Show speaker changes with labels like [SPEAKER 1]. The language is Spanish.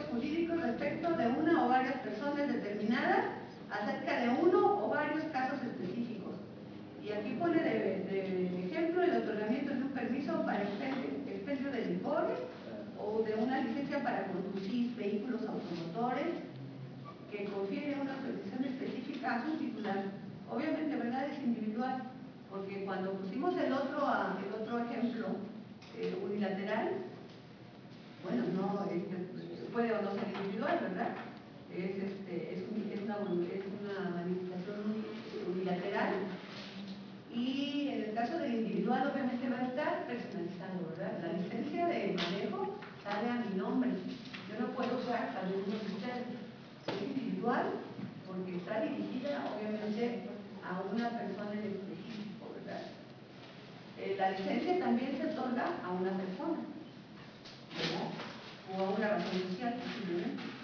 [SPEAKER 1] jurídicos respecto de una o varias personas determinadas acerca de uno o varios casos específicos. Y aquí pone de ejemplo el otorgamiento de un permiso para expendio de licores o de una licencia para conducir vehículos automotores que confiere una autorización específica a su titular. Obviamente, ¿verdad? Es individual, porque cuando pusimos el otro ejemplo unilateral, bueno, no, puede o no ser individual, ¿verdad? Es una manifestación unilateral, y en el caso del individual obviamente va a estar personalizado, ¿verdad? La licencia de manejo sale a mi nombre, yo no puedo usar alguno de ustedes, es individual porque está dirigida obviamente a una persona en específico, ¿verdad? La licencia también se otorga a una persona, ¿verdad? O a una razón social, posiblemente.